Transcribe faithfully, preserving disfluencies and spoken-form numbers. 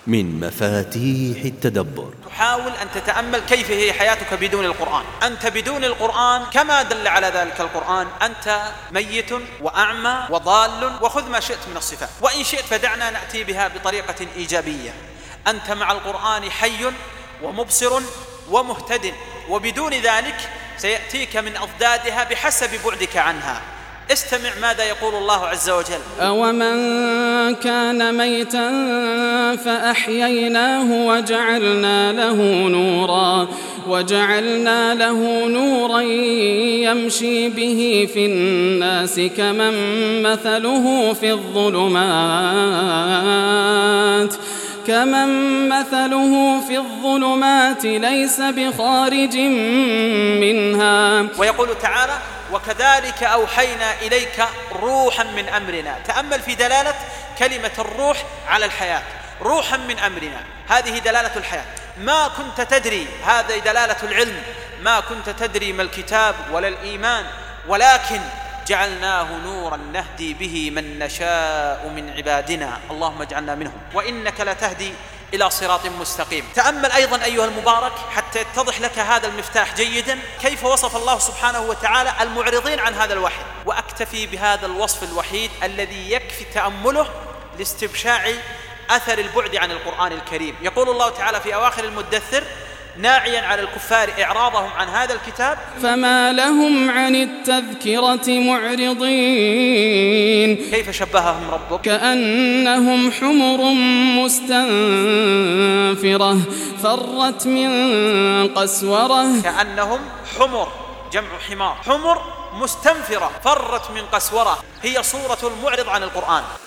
من مفاتيح التدبر. تحاول أن تتأمل كيف هي حياتك بدون القرآن. أنت بدون القرآن كما دل على ذلك القرآن أنت ميت وأعمى وضال، وخذ ما شئت من الصفات، وإن شئت فدعنا نأتي بها بطريقة إيجابية. أنت مع القرآن حي ومبصر ومهتد، وبدون ذلك سيأتيك من أضدادها بحسب بعدك عنها. استمع ماذا يقول الله عز وجل: أومن كان ميتا فأحييناه وجعلنا له نورا وجعلنا له نورا يمشي به في الناس كمن مثله في الظلمات كمن مثله في الظلمات ليس بخارج منها. ويقول تعالى: وكذلك أوحينا إليك روحا من أمرنا. تأمل في دلالة كلمة الروح على الحياة، روحا من أمرنا، هذه دلالة الحياة. ما كنت تدري، هذه دلالة العلم، ما كنت تدري ما الكتاب ولا الإيمان، ولكن جعلناه نورا نهدي به من نشاء من عبادنا، اللهم اجعلنا منهم، وإنك لتهدي إلى صراط مستقيم. تأمل أيضا أيها المبارك حتى يتضح لك هذا المفتاح جيدا، كيف وصف الله سبحانه وتعالى المعرضين عن هذا الوحي. وأكتفي بهذا الوصف الوحيد الذي يكفي تأمله لاستبشاع أثر البعد عن القرآن الكريم. يقول الله تعالى في أواخر المدثر ناعيا على الكفار إعراضهم عن هذا الكتاب: فما لهم عن التذكرة معرضين. كيف شبههم ربك؟ كأنهم حمر مستنفرة فرت من قسورة. كأنهم حمر، جمع حمار، حمر مستنفرة فرت من قسورة، هي صورة المعرض عن القرآن.